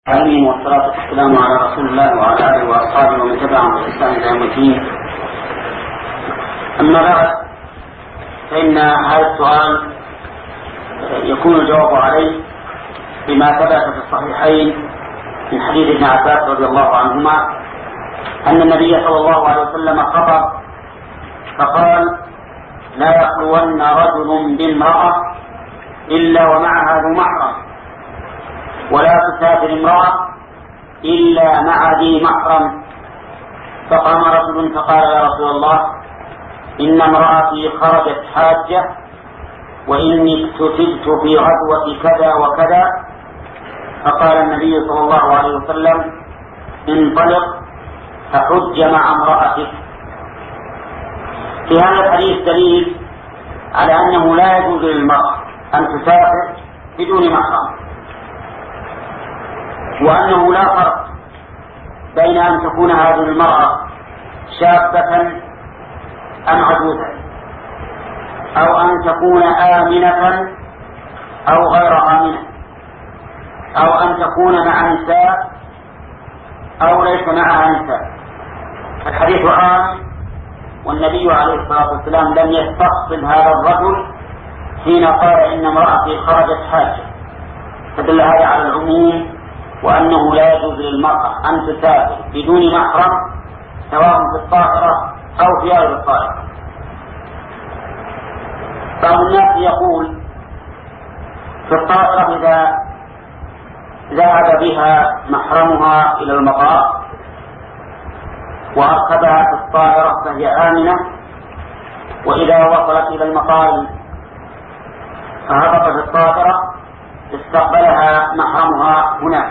العالمين والصلاة والسلام على رسول الله وعلى آله وأصحابه ومن تبعهم بإحسان إلى يوم الدين. أما بعد، فإن هذا السؤال يكون الجواب عليه بما ثبت في الصحيحين من حديث ابن عباس رضي الله عنهما أن النبي صلى الله عليه وسلم خطب فقال: لا يخلون رجل بامرأة إلا ومعها ذو محرم، ولا تسافر امرأة إلا مع ذي محرم. فقام رجل فقال: يا رسول الله، إن امرأتي خرجت حاجة وإني اكتتبت في غزوة كذا وكذا. فقال النبي صلى الله عليه وسلم: انطلق فحج مع امرأتك. في هذا الحديث دليل على أنه لا يجوز للمرأة أن تسافر بدون محرم، وأنه لا فرق بين أن تكون هذه المرأة شابة أم عجوزة، أو أن تكون آمنة أو غير آمنة، أو أن تكون مع نساء أو ليس معها نساء. الحديث عام، والنبي عليه الصلاة والسلام لم يستفصل هذا الرجل حين قال إن امرأتي خرجت حاجة، فدل هذا على العموم، وأنه لا يجوز للمرأة أن تسافر بدون محرم سواء في الطائرة أو في غير الطائرة. بعض الناس يقول في الطائرة إذا ذهب بها محرمها إلى المطار وأركبها في الطائرة فهي آمنة، وإذا وصلت إلى المطار فهبطت الطائرة استقبلها محرمها هناك.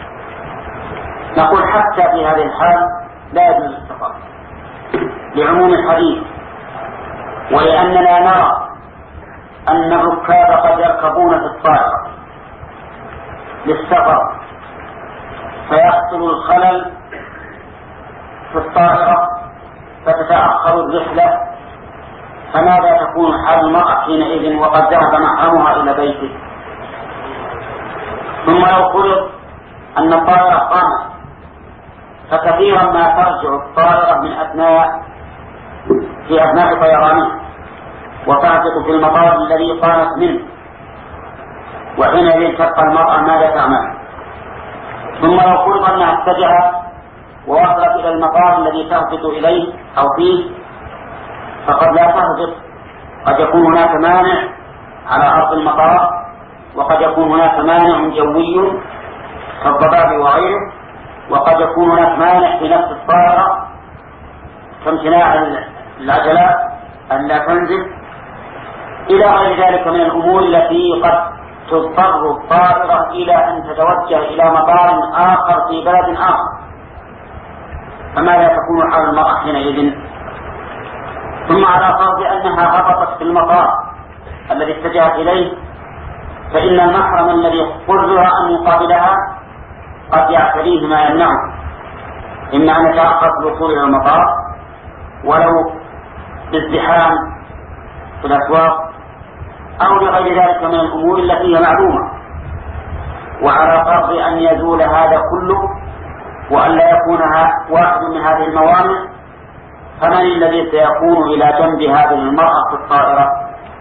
نقول حتى في هذه الحال لا يجوز السفر لعموم الحديث، ولأننا نرى أن الركاب قد يركبون في الطائرة للسفر فيحصل الخلل في الطائرة فتتأخر الرحلة، فماذا تكون حال المرأة حينئذ وقد ذهب محرمها إلى بيته؟ ثم لو فرض أن الطائرة قامت، فكثيرا ما ترجع الطائرة في أثناء طيرانها وتهبط في المطار الذي قامت منه، وحينئذ تبقى المرأة ماذا تعمل؟ ثم لو فرض أنها اتجهت ووصلت إلى المطار الذي تهبط إليه أو فيه، فقد لا تهبط، قد يكون هناك مانع على أرض المطار، وقد يكون هناك مانع جوي كالضباب وغيره، وقد يكون هناك مانع في نفس الطائرة كامتناع العجلات أن لا تنزل، إلى غير ذلك من الأمور التي قد تضطر الطائرة إلى أن تتوجه إلى مطار آخر في بلد آخر، فماذا تكون حال المرأة حينئذ؟ ثم على فرض أنها هبطت في المطار الذي اتجهت إليه، فإن المحرم الذي قرر أن يقابلها قد يعتريه ما يمنعه، إما أن يتأخر في الوصول إلى المطار ولو بازدحام في الأسواق، أو لغير ذلك من الأمور التي هي معلومة. وعلى فرض أن يزول هذا كله وأن لا يكون واحد من هذه الموانع، فمن الذي سيكون إلى جنب هذه المرأة في الطائرة؟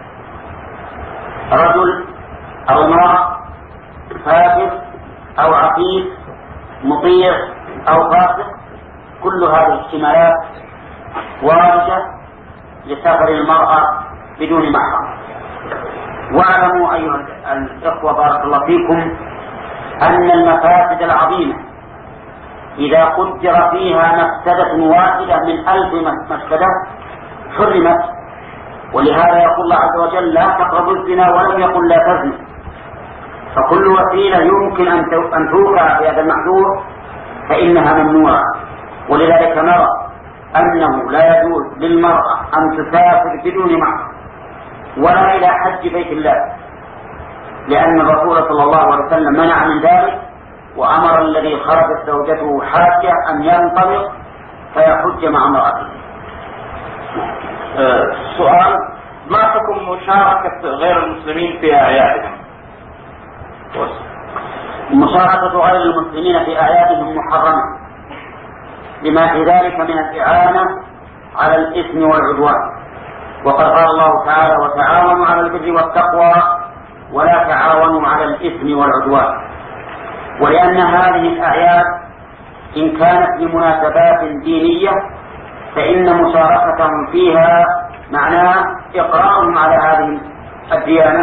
رجل أو امرأة، فاسق أو عفيف، مطيع أو فاسق، كل هذه الاحتمالات واردة لسفر المرأة بدون محرم. واعلموا أيها الإخوة بارك الله فيكم أن المفاسد العظيمة إذا قدر فيها مفسدة واحدة من 1000 مفسدة حرمت، ولهذا يقول الله عز وجل: لا تقربوا الزنا، ولم يقل لا تزنوا. فكل وسيلة يمكن أن توقع في هذا المحذور فإنها ممنوعة. ولذلك نرى أنه لا يجوز للمرأة أن تسافر بدون محرم ولا إلى حج بيت الله، لأن الرسول صلى الله عليه وسلم منع من ذلك، وأمر الذي خرجت زوجته حاجة أن ينطلق فيحج مع امرأته. سؤال: ما حكم مشاركة غير المسلمين في أعيادهم؟ مشاركة غير المسلمين في أعيادهم محرمة لما في ذلك من الإعانة على الإثم والعدوان، وقد قال الله تعالى: وتعاونوا على البر والتقوى ولا تعاونوا على الإثم والعدوان. ولأن هذه الأعياد إن كانت لمناسبات دينية فإن مشاركتهم فيها معناه إقرارهم على هذه الديانة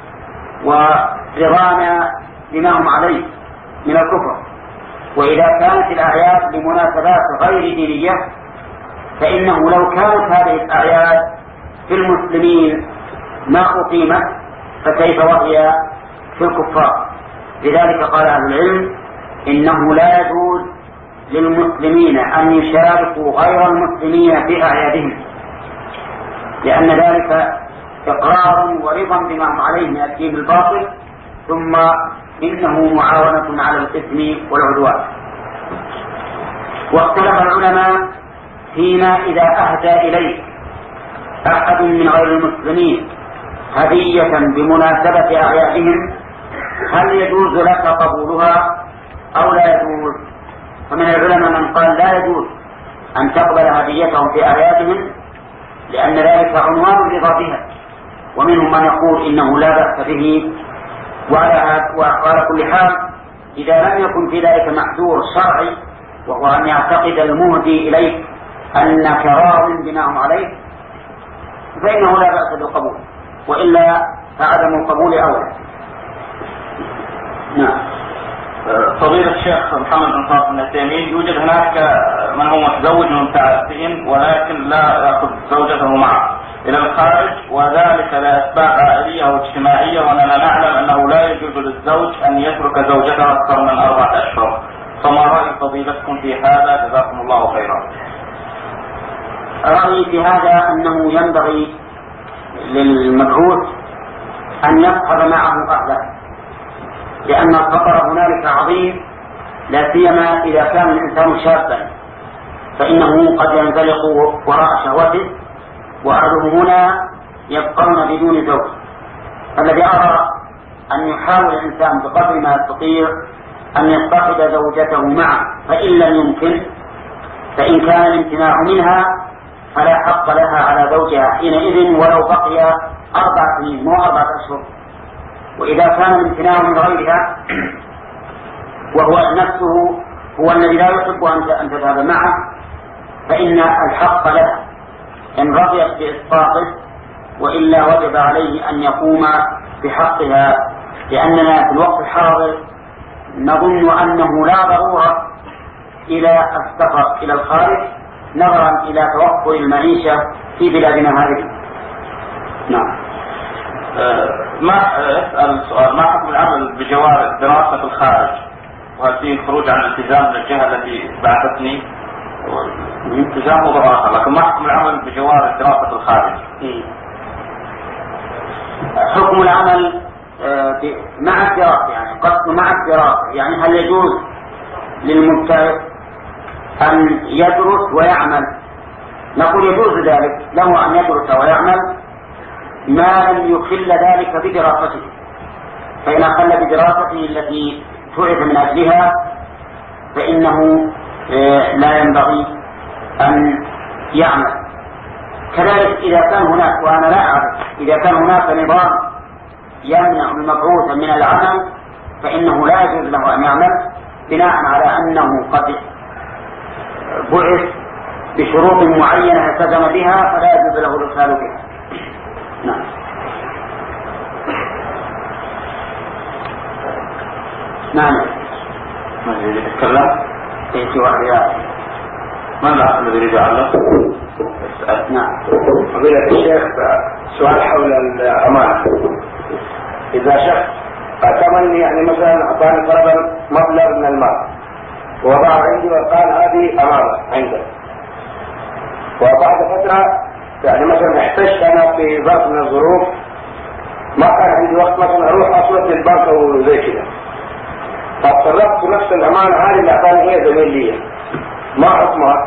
ورضانا بما هم عليه من الكفر. وإذا كانت الأعياد لمناسبات غير دينية فإنه لو كانت هذه الأعياد في المسلمين ما أقيمت فكيف وهي في الكفار. لذلك قال أهل العلم: إنه لا يجوز للمسلمين أن يشاركوا غير المسلمين في أعيادهم، لأن ذلك إقرار ورضا بما هم عليه من الدين الباطل، ثم إنه معاونة على الإثم والعدوان. واختلف العلماء فيما إذا أهدى إليك أحد من غير المسلمين هدية بمناسبة أعيادهم هل يجوز لك قبولها أو لا يجوز؟ فمن العلماء من قال لا يجوز أن تقبل هديتهم في أعيادهم لأن ذلك عنوان الرضا بها، ومنهم من يقول إنه لا بأس به. وعلى كل حال إذا لم يكن في ذلك محذور شرعي وهو أن يعتقد المهدي إليك أنك راض بما هم عليه فإنه لا بأس بالقبول، وإلا فعدم القبول أولى. نعم. فضيلة الشيخ محمد بن صالح العثيمين، يوجد هناك من هو متزوج من متعددين ولكن لا يأخذ زوجته معه إلى الخارج، وذلك لأسباب عائلية واجتماعية، وأننا نعلم أنه لا يجوز للزوج أن يترك زوجته أكثر من 4 أشهر. فما رأي فضيلتكم في هذا؟ جزاكم الله خيرا. رأيي في هذا أنه ينبغي للمبعوث أن يصحب معه أهله، لأن الخطر هنالك عظيم، لا سيما إذا كان الإنسان شابا فإنه قد ينزلق وراء شهوته، وأهله هنا يبقون بدون زوج. الذي أرى أن يحاول الإنسان بقدر ما يستطيع أن يصطحب زوجته معه، فإن لم يمكن فإن كان الامتناع منها فلا حق لها على زوجها حينئذ ولو بقي 4 سنين مو 4 أشهر. وإذا كان الامتناع من غيرها وهو نفسه هو الذي لا يحب أن تذهب معه فإن الحق لها إن رضيت بإسقاطه، وإلا وجب عليه أن يقوم بحقها، لأننا في الوقت الحاضر نظن أنه لا ضرورة إلى السفر إلى الخارج نظرا إلى توفر المعيشة في بلادنا هذه. نعم. ما أسأل سؤال: ما حكم العمل بجواز الدراسة في الخارج؟ وهل فيه خروج عن الالتزام من الجهة التي بعثتني؟ الالتزام ودراسة، لكن ما حكم العمل بجواز الدراسة في الخارج؟ حكم العمل مع الدراسة، يعني قصد مع الدراسة، يعني هل يجوز للمبتدئ أن يدرس ويعمل؟ نقول يجوز ذلك له أن يدرس ويعمل ما لم يخل ذلك بدراسته، فإن أخل بدراسته التي تعب من أجلها فإنه لا ينبغي أن يعمل. كذلك إذا كان هناك، وأنا لا أعرف، إذا كان هناك نظام يمنع المبعوث من العمل فإنه لا يجوز له أن يعمل بناء على أنه قد بعث بشروط معينة التزم بها فلا يجوز له الإرسال بها. نعم. نعم. من يريد يتكلم؟ في واحد. من الذي يريد يعلق؟ نعم. فضيلة الشيخ، سؤال حول الأمانة. إذا شخص أتمنى يعني مثلا أعطاني فرضا مبلغ من المال ووضعه عندي وقال هذه أمانة عندك، وبعد فترة يعني مثلا احتجت أنا في ظرف من الظروف ما كان عندي وقت مثلا أروح أصرف للبنك أو زي كده، فاتصرفت نفس الأمانة هذه اللي أعطاني هي زميل لي، ما حكمها؟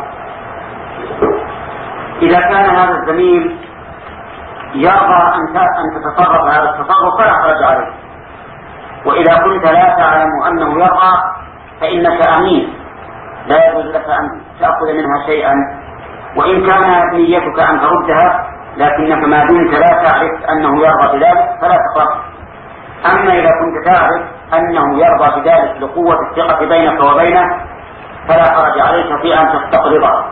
إذا كان هذا الزميل يرضى أن تتصرف هذا التصرف فلا حرج عليه، وإذا كنت لا تعلم أنه يرضى فإنك أمين، لا يجوز لك أن تأخذ منها شيئا، وإن كان نيتك أن تردها، لكنك ما دمت لا تعرف أنه يرضى بذلك فلا تقرأ. أما إذا كنت تعرف أنه يرضى بذلك لقوة الثقة بينك وبينه فلا حرج عليك في أن تستقرضه.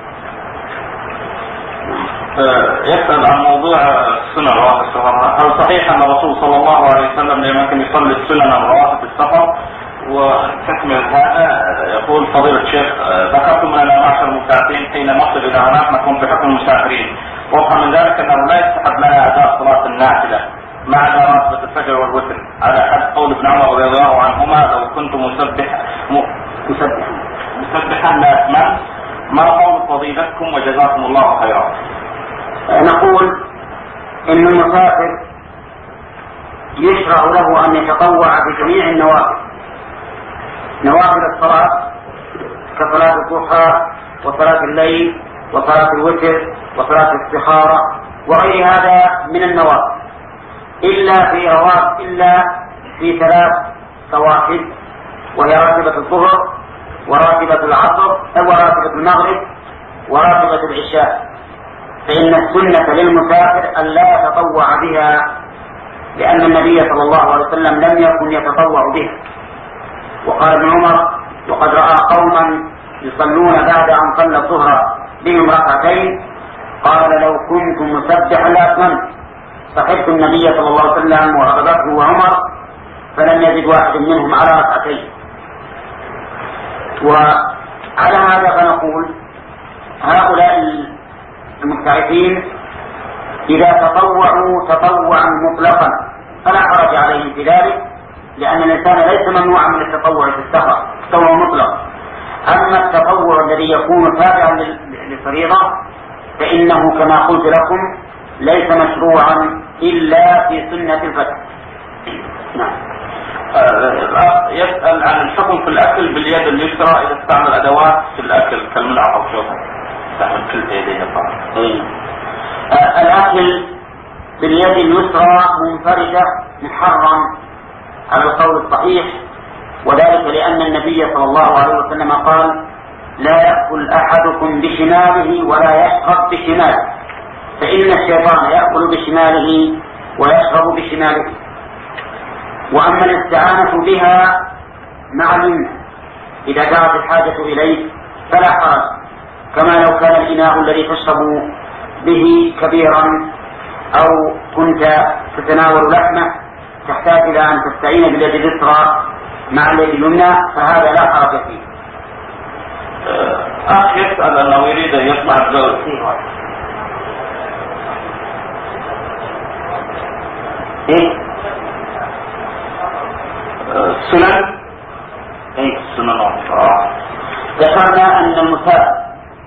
يسأل عن موضوع السنن رواتب السفر. هل صحيح أن الرسول صلى الله عليه وسلم لما كان يصلي السنن رواتب السفر؟ وتكمل هذا يقول فضيلة الشيخ ذكرتم أننا معشر المسافرين حين نصل إلى هناك نكون بحكم المسافرين، وفهم من ذلك أنه لا يستحب لنا أداء صلاة النافلة مع راتبة الفجر والوتر على حد قول ابن عمر رضي الله عنهما لو كنت مسبحا لأتمم. ما قول فضيلتكم وجزاكم الله خيرا؟ نقول إن المسافر يشرع له أن يتطوع بجميع النوافل، نوافل الصلاة كصلاة الضحى وصلاة الليل وصلاة الوتر وصلاة الاستخارة وغير هذا من النوافل، إلا في 3 رواتب، وهي راتبة الظهر وراتبة العصر وراتبة المغرب وراتبة العشاء، فإن السنة للمسافر أن لا يتطوع بها، لأن النبي صلى الله عليه وسلم لم يكن يتطوع بها. وقال ابن عمر وقد رأى قوما يصلون بعد أن صلى الظهر بهم ركعتين قال لو كنت مسبحا لأتممت، صحبت النبي صلى الله عليه وسلم وأبا بكر وعمر فلم يزد واحد منهم على ركعتين. وعلى هذا فنقول هؤلاء المبتعثين إذا تطوعوا تطوعا مطلقا فلا حرج عليهم في ذلك، لأن الإنسان ليس ممنوعا من التطوع في السفر، تطوع مطلق. أما التطوع الذي يكون تابعا للفريضة فإنه كما قلت لكم ليس مشروعا إلا في سنة الفتح. نعم. يسأل عن الحكم في الأكل باليد اليسرى إذا استعمل أدوات في الأكل كالملعقة والشوكة، استعمل كل يديه الطاعة. الأكل باليد اليسرى منفردة محرم على القول الصحيح، وذلك لأن النبي صلى الله عليه وسلم قال لا يأكل أحدكم بشماله ولا يشرب بشماله، فإن الشيطان يأكل بشماله ويشرب بشماله. وأما الاستعانة بها مع اليمنى إذا دعت الحاجة إليه فلا حرج، كما لو كان الإناء الذي تشرب به كبيرا أو كنت تتناول لحمه تحتاج إلى أن تستعين باليد اليسرى مع اليد اليمنى فهذا لا حرج فيه. أخ يسأل أنه يريد أن يصنع الزوج السنن. السنن ذكرنا أن المسافر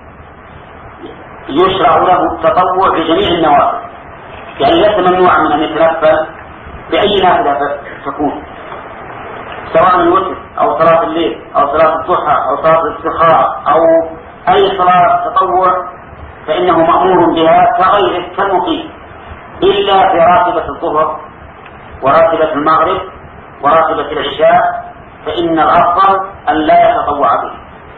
يشرع له التطوع بجميع النوافل، يعني ليس ممنوعا من أن يتنفل بأي نافلة تكون، سواء الوتر أو صلاة الليل أو صلاة الضحى أو صلاة الاستخارة أو أي صلاة تطوع فإنه مأمور بها كغيره كالمقيم، إلا في راتبة الظهر وراتبة المغرب وراتبة العشاء فإن الأفضل أن لا يتطوع به.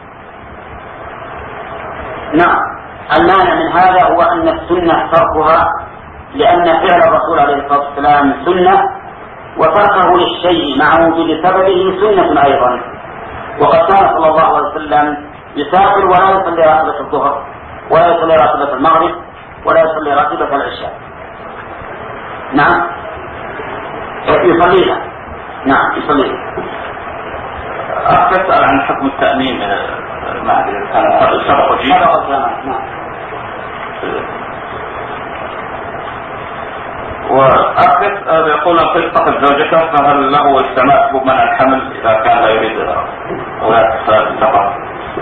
نعم. المانع من هذا هو أن السنة تركها، لأن فعل الرسول عليه الصلاة والسلام سنة، وتركه للشيء مع وجود سببه سنة أيضا. وقد كان صلى الله عليه وسلم يسافر ولا يصلي راتبة الظهر ولا يصلي راتبة المغرب ولا يصلي راتبة العشاء. نعم يصليها. نعم يصليها. أسأل عن حكم التأمين مع سبق الجامعة. وأخذ يقول أن تفقد زوجته فهل له استعمال حبوب منع الحمل إذا كان لا يريد ولا السفر؟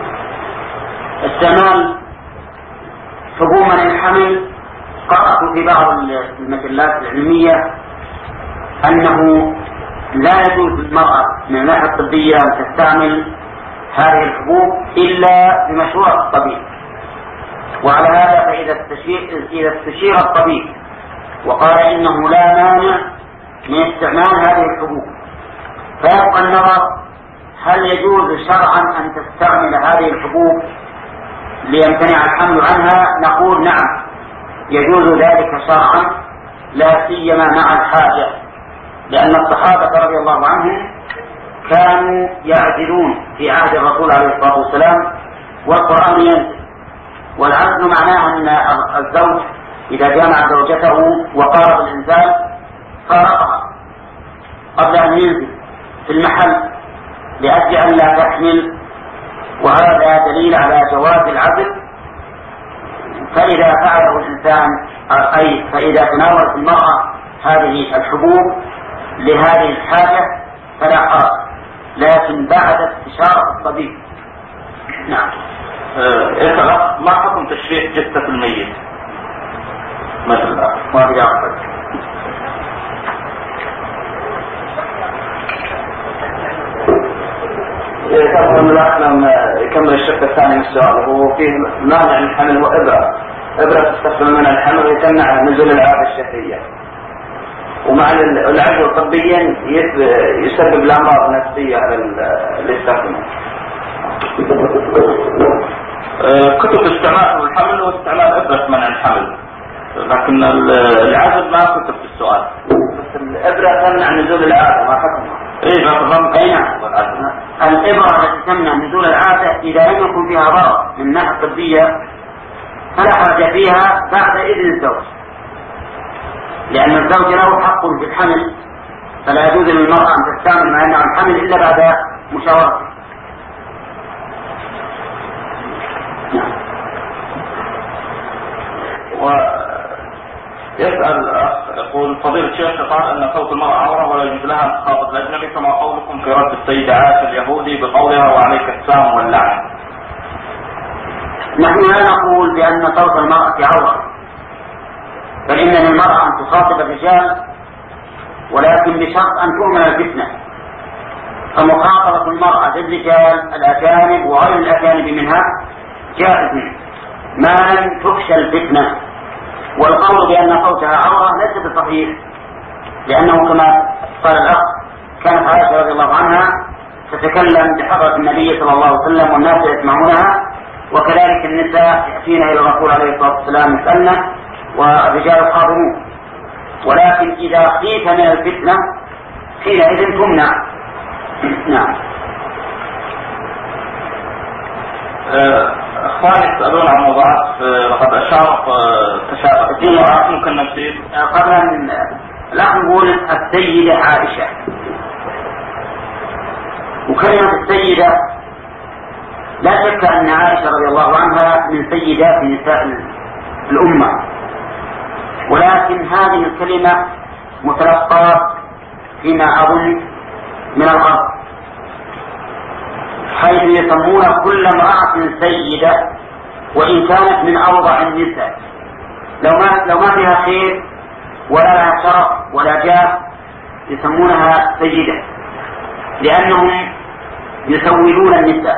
استعمال حبوب منع الحمل قرأت في بعض المجلات العلمية أنه لا يجوز للمرأة من الناحية الطبية أن تستعمل هذه الحبوب إلا بمشورة الطبيب. وعلى هذا فإذا استشير الطبيب وقال إنه لا مانع من استعمال هذه الحبوب فيبقى النظر هل يجوز شرعا أن تستعمل هذه الحبوب ليمتنع الحمل عنها؟ نقول نعم يجوز ذلك شرعا، لا سيما مع الحاجة، لأن الصحابة رضي الله عنهم كانوا يعزلون في عهد الرسول عليه الصلاة والسلام والقرآن ينزل، والعزل معناه أن الزوج إذا جامع زوجته وقارب الإنزال فارقها قبل أن ينزل في المحل لأجل أن لا تحمل، وهذا دليل على جواز العزل. فإذا فعله الإنسان أي فإذا تناولت المرأة هذه الحبوب لهذه الحاجة فلا حرج، لكن بعد استشارة الطبيب. نعم. ما حكم تشريح جثة الميت مثلا؟ ما في أفضل. تفهم لما يكمل الشق الثاني من السؤال، هو فيه مانع من الحمل وإبرة تستخدم من الحمل ويتمنع نزول العادة الشهرية، ومع العزل طبيا يسبب الأمراض النفسية على اللي يستخدمه. كتب استعمال الحمل واستعمال إبرة منع الحمل، لكن العزل ما كتب في السؤال. بس الإبرة تمنع نزول العادة ما حكمها. ايه الإبرة التي تمنع نزول العادة إذا لم يكن فيها ضرر من الناحية الطبية فلا حرج فيها بعد إذن الزوج، لأن الزوج له حق في الحمل، فلا يجوز للمرأة أن تستعمل ما يمنع الحمل إلا بعد مشاورته. يسأل يقول فضيلة الشيخ قال أن صوت المرأة عورة ولا يجوز لها أن تخاطب الأجنبي، كما قولكم في رد السيدة عائشة اليهودي بقولها وعليك السلام واللعن. نحن لا نقول بأن صوت المرأة عورة، بل إن المرأة أن تخاطب الرجال، ولكن بشرط أن تؤمن الفتنة. فمخاطبة المرأة للرجال الأجانب وغير الأجانب منها جائز ما لم تخشى الفتنة. والقول بأن صوتها عورة ليس بصحيح، لأنه كما قال الأخ كانت عائشة رضي الله عنها تتكلم بحضرة النبي صلى الله عليه وسلم والناس يسمعونها، وكذلك النساء يأتين إلى الرسول عليه الصلاة والسلام يسألن والرجال حاضرون، ولكن إذا خيف من الفتنة حينئذ تمنع. نعم. اخواني يسألون عن موضوعات لقد اشار تشابه ممكن نفسي قبل ان لا نقول السيدة عائشة، وكلمة السيدة لا شك ان عائشة رضي الله عنها من سيدات نساء الأمة، ولكن هذه الكلمة متلقاة فيما أظن من الغرب، حيث يسمون كل امرأة سيدة وإن كانت من أوضع النساء، لو ما فيها خير ولا لها شرف ولا جاه يسمونها سيدة، لأنهم يسودون النساء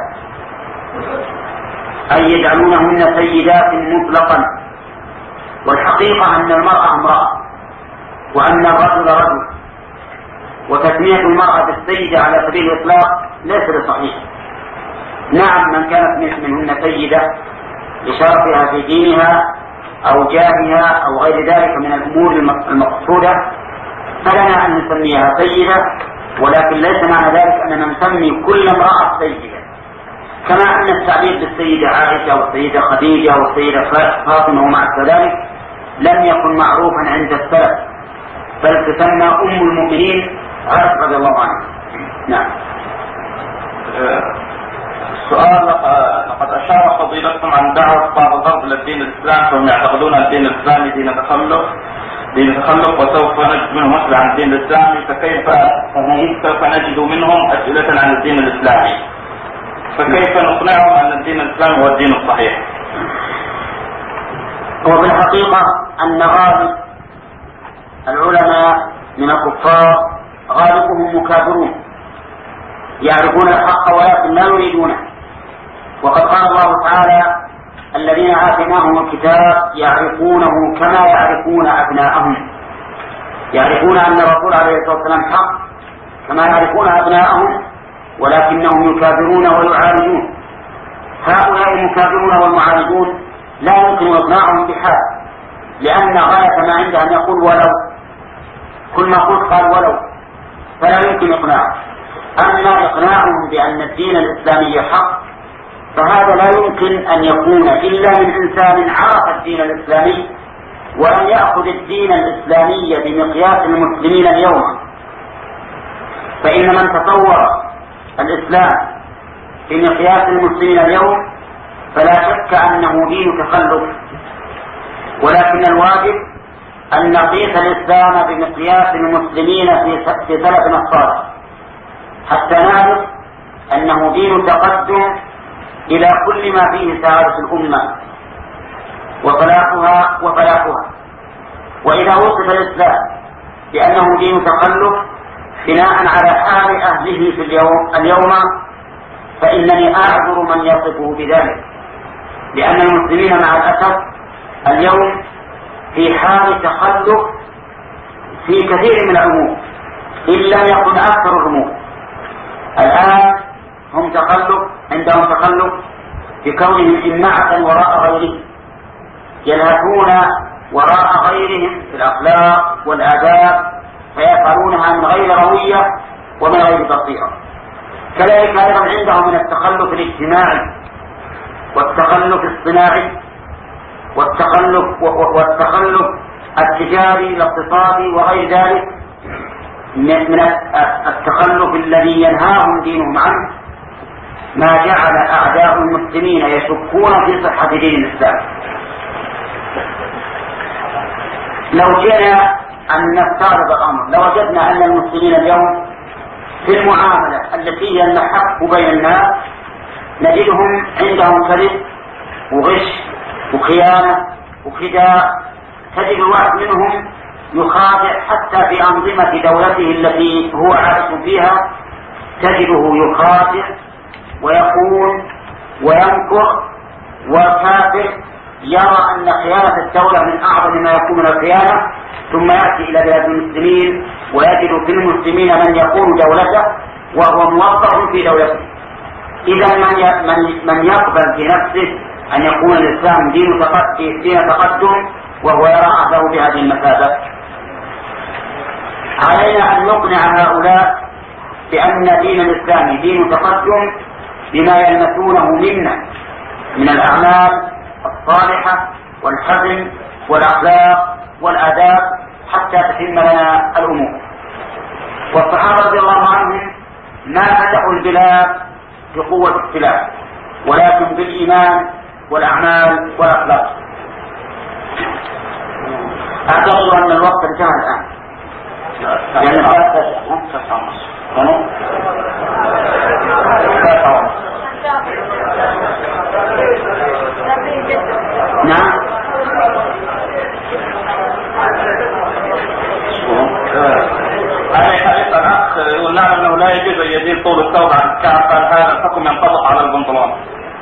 أي يجعلونهن سيدات مطلقا، والحقيقة أن المرأة امرأة وأن الرجل رجل، وتسمية المرأة بالسيدة على سبيل الإطلاق ليس بصحيح. نعم من كانت منهن سيدة لشرفها في دينها أو جاهها أو غير ذلك من الأمور المقصودة فلنا أن نسميها سيدة، ولكن ليس معنى ذلك أننا نسمي كل امرأة سيدة، كما أن التعبير بالسيدة عائشة والسيدة خديجة والسيدة فاطمة ومع ذلك لم يكن معروفا عند السلف، بل تسمى أم المؤمنين عائشة رضي الله عنها. نعم. السؤال لقد أشار فضيلتكم عن دعوة بعض الغرب للدين الإسلامي، فهم يعتقدون الدين الإسلامي دين تخلف وسوف نجد منهم أسئلة عن الدين الإسلامي، فكيف نجد منهم أسئلة عن الدين الإسلامي؟ فكيف نقنعهم أن الدين الإسلامي هو الدين الصحيح؟ هو بالحقيقة أن غالب العلماء من الكفار غالبهم مكابرون يعرفون الحق ولكن لا يريدونه، وقد قال الله تعالى الذين آتيناهم الكتاب يعرفونه كما يعرفون أبناءهم، يعرفون أن الرسول عليه الصلاة والسلام حق كما يعرفون أبناءهم ولكنهم يكابرون ويعالجون. هؤلاء المكابرون والمعالجون لا يمكن إقناعهم بحال، لأن غاية ما عنده أن يقول ولو، كل ما قلت قال ولو، فلا يمكن إقناعه. أما إقناعهم بأن الدين الإسلامي حق فهذا لا يمكن أن يكون إلا من إنسان عرف الدين الإسلامي ولم يأخذ الدين الإسلامي بمقياس المسلمين اليوم. فإن من تصور الإسلام بمقياس المسلمين اليوم فلا شك أنه دين تخلف، ولكن الواجب أن نقيس الإسلام بمقياس المسلمين في سلفنا الصالح حتى نعرف أنه دين تقدم إلى كل ما فيه سعادة الأمة وفلاحها. وإذا وصف الإسلام بأنه دين تخلف بناء على حال أهله في اليوم فإنني أعذر من يصفه بذلك، لأن المسلمين مع الأسف اليوم في حال تخلف في كثير من الأمور إن لم يكن أكثر الأمور. الآن هم عندهم تخلف بكونهم إمعة وراء غيرهم، يلهثون وراء غيرهم في الأخلاق والآداب فيفعلونها من غير روية ومن غير بصيرة. كذلك أيضا عندهم من التخلف الاجتماعي والتخلف الصناعي والتخلف التجاري الاقتصادي وغير ذلك من التخلف الذي ينهاهم دينهم عنه، ما جعل أعداء المسلمين يشكون في صحة دين الإسلام. لو جئنا أن نفترض الأمر لوجدنا أن المسلمين اليوم في المعاملة التي هي المحك بين الناس نجدهم عندهم كذب وغش وخيانة وخداع. تجد الواحد منهم يخادع حتى في أنظمة دولته التي هو عايش فيها، تجده يخادع ويخون وينكر، والكافر يرى أن خيانة الدولة من أعظم ما يكون من الخيانة، ثم يأتي إلى بلاد المسلمين ويجد في المسلمين من يكون دولته وهو موظف في دولته. إذا من يقبل في نفسه أن يكون الإسلام دين تقدم وهو يرى أهله بهذه المثابة؟ علينا أن نقنع هؤلاء بأن دين الإسلام دين تقدم بما يلمسونه منا من الأعمال الصالحة والحزم والأخلاق والآداب حتى تتم لنا الأمور. والصحابة رضي الله عنهم ما فتحوا البلاد بقوة السلاح ولكن بالإيمان والأعمال والأخلاق. أعتقد أن الوقت انتهى الآن. نعم. الأخ يقول نعلم أنه لا يجوز أن يزيد طول الثوب عن الكعب، قال هذا الحكم ينطبق على البنطلون.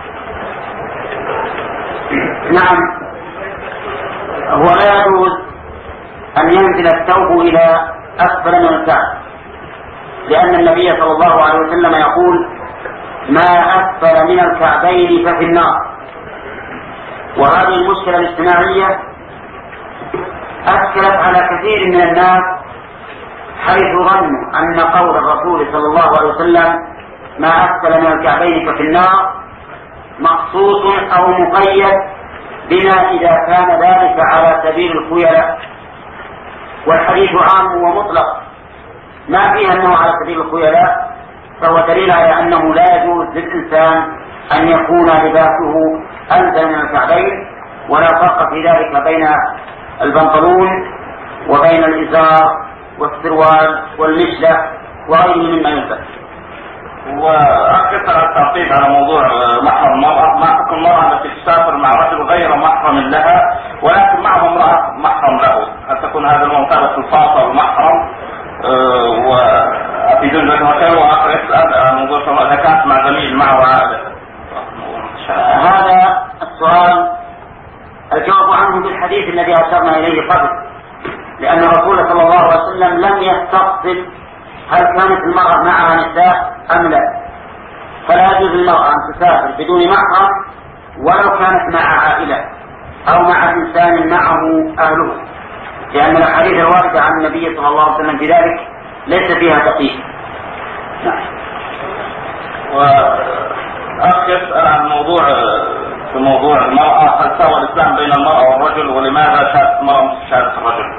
نعم، هو لا يجوز أن ينزل الثوب إلى أسفل من الكعب، لأن النبي صلى الله عليه وسلم يقول ما أسفل من الكعبين ففي النار. وهذه المشكلة الاجتماعية أشكلت على كثير من الناس، حيث ظنوا أن قول الرسول صلى الله عليه وسلم ما أسفل من الكعبين ففي النار مخصوص أو مقيد بما إذا كان ذلك على سبيل الخيلاء، والحديث عام ومطلق ما فيه أنه على سبيل الخيلاء، فهو دليل على أنه لا يجوز للإنسان أن يكون لباسه أنزل من الكعبين، ولا فرق في ذلك بين البنطلون وبين الإزار والسروال والمشلة وغيره مما يلبس. وأكثر التعقيب على موضوع محرم المرأة، ما حكم المرأة التي تسافر مع رجل غير محرم لها ولكن معه امرأة محرم له؟ هل تكون هذا المنطقة الفاصل المحرم؟ وأفيدون ذلك. وآخر يسأل موضوع إذا كانت مع زميل معه عائلة. هذا السؤال الجواب عنه بالحديث الذي أشرنا إليه قبل، لأن الرسول صلى الله عليه وسلم لم يستفصل هل كانت المرأة معها نساء أم لا؟ فلا يجوز للمرأة أن تسافر بدون محرم ولو كانت مع عائلة أو مع إنسان معه أهله، لأن الحديث الواردة عن النبي صلى الله عليه وسلم بذلك ليس فيها تقييد. وأخ يسأل عن في موضوع المرأة، هل سوى الإسلام بين المرأة والرجل، ولماذا شهادة المرأة مثل شهادة الرجل؟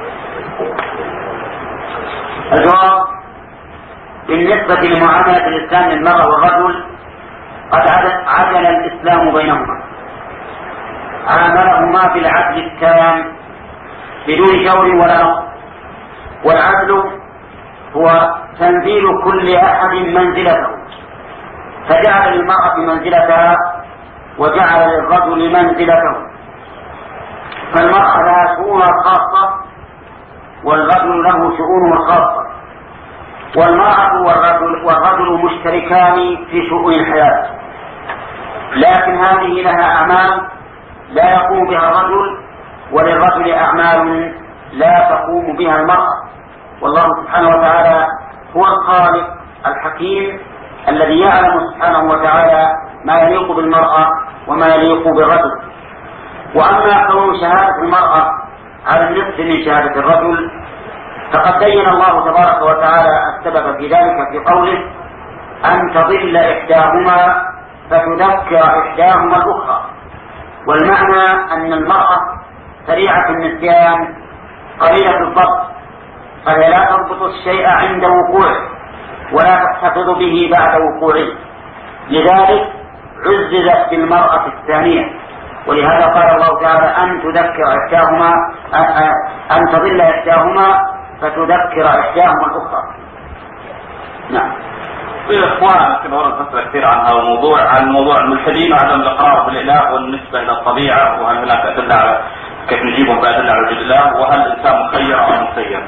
الجواب: بالنسبة لمعاملة الإسلام للمرأة والرجل قد عدل الإسلام بينهما، عاملهما بالعدل التام بدون جور ولا نقص. والعدل هو تنزيل كل أحد منزلته، فجعل للمرأة منزلتها وجعل للرجل منزلته، فالمرأة لها شؤونها الخاصة والرجل له شؤونه الخاصة، والمرأة والرجل مشتركان في شؤون الحياة، لكن هذه لها أعمال لا يقوم بها الرجل، وللرجل أعمال لا تقوم بها المرأة. والله سبحانه وتعالى هو الخالق الحكيم الذي يعلم سبحانه وتعالى ما يليق بالمرأة وما يليق بالرجل. وأما كون شهادة المرأة على النصف من شهادة الرجل فقد بين الله تبارك وتعالى السبب في ذلك في قوله: أن تضل إحداهما فتذكر إحداهما الأخرى. والمعنى أن المرأة سريعة النسيان قليلة الضبط، فهي لا تضبط الشيء عند وقوعه ولا تحتفظ به بعد وقوعه، لذلك عززت بالمرأة الثانية. ولهذا قال الله تعالى: أن تذكر إحداهما أن تضل إحداهما فتذكر إحداهما الأخرى. نعم. في إخوان كنا ورد فترة كثير عن هذا الموضوع، عن موضوع الملحدين وعدم الإقرار بالإله والنسبة إلى الطبيعة، وهل هناك أدلة على كيف نجيبهم بأدلة على وجود الله، وهل الإنسان مخير أو مسير؟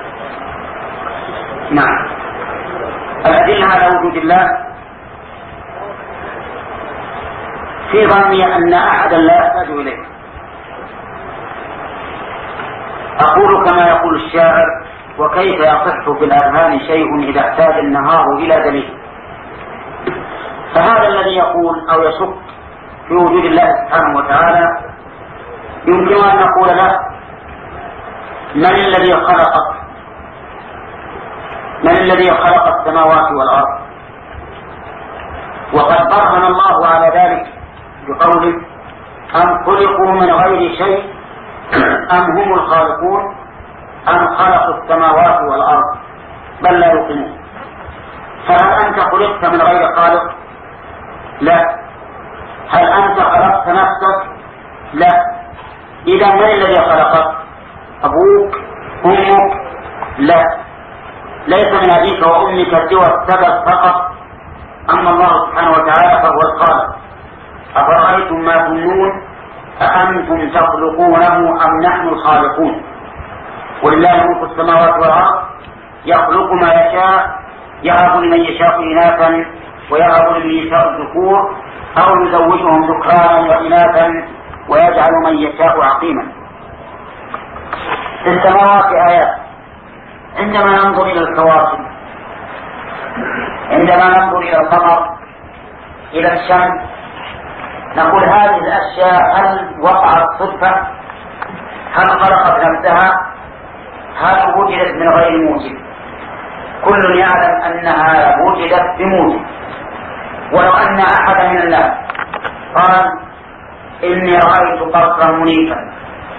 نعم. الأدلة على وجود الله في ظني أن أحدا لا يحتاج إليه. أقول كما يقول الشاعر: وكيف يصح في الأذهان شيء إذا احتاج النهار إلى دليل. فهذا الذي يقول أو يشك في وجود الله سبحانه وتعالى يمكن أن نقول له: من الذي خلقك؟ من الذي خلق السماوات والأرض؟ وقد برهن الله على ذلك بقوله: أم خلقوا من غير شيء أم هم الخالقون أم خلقوا السماوات والأرض بل لا يوقنون. فهل أنت خلقت من غير خالق؟ لا. هل أنت خلقت نفسك؟ لا. إذا من الذي خلقك؟ أبوك؟ أمك؟ لا، ليس من أبيك وأمك سوى السبب فقط، أما الله سبحانه وتعالى فهو الخالق. أفرأيتم ما تمنون أأنتم تخلقونه أم نحن الخالقون؟ ولله ملك السماوات والأرض يخلق ما يشاء، يهب لمن يشاء إناثا ويهب لمن يشاء الذكور أو يزوجهم ذكرانا وإناثا ويجعل من يشاء عقيما. في السماوات آيات. عندما ننظر إلى الكواكب، عندما ننظر إلى القمر، إلى الشمس، نقول: هذه الأشياء هل وقعت صدفة؟ هل خلقت نفسها؟ هل وجدت من غير موجب؟ كل يعلم أنها وجدت بموجب. ولو أن أحدا من الناس قال: إني رأيت قصرا منيفا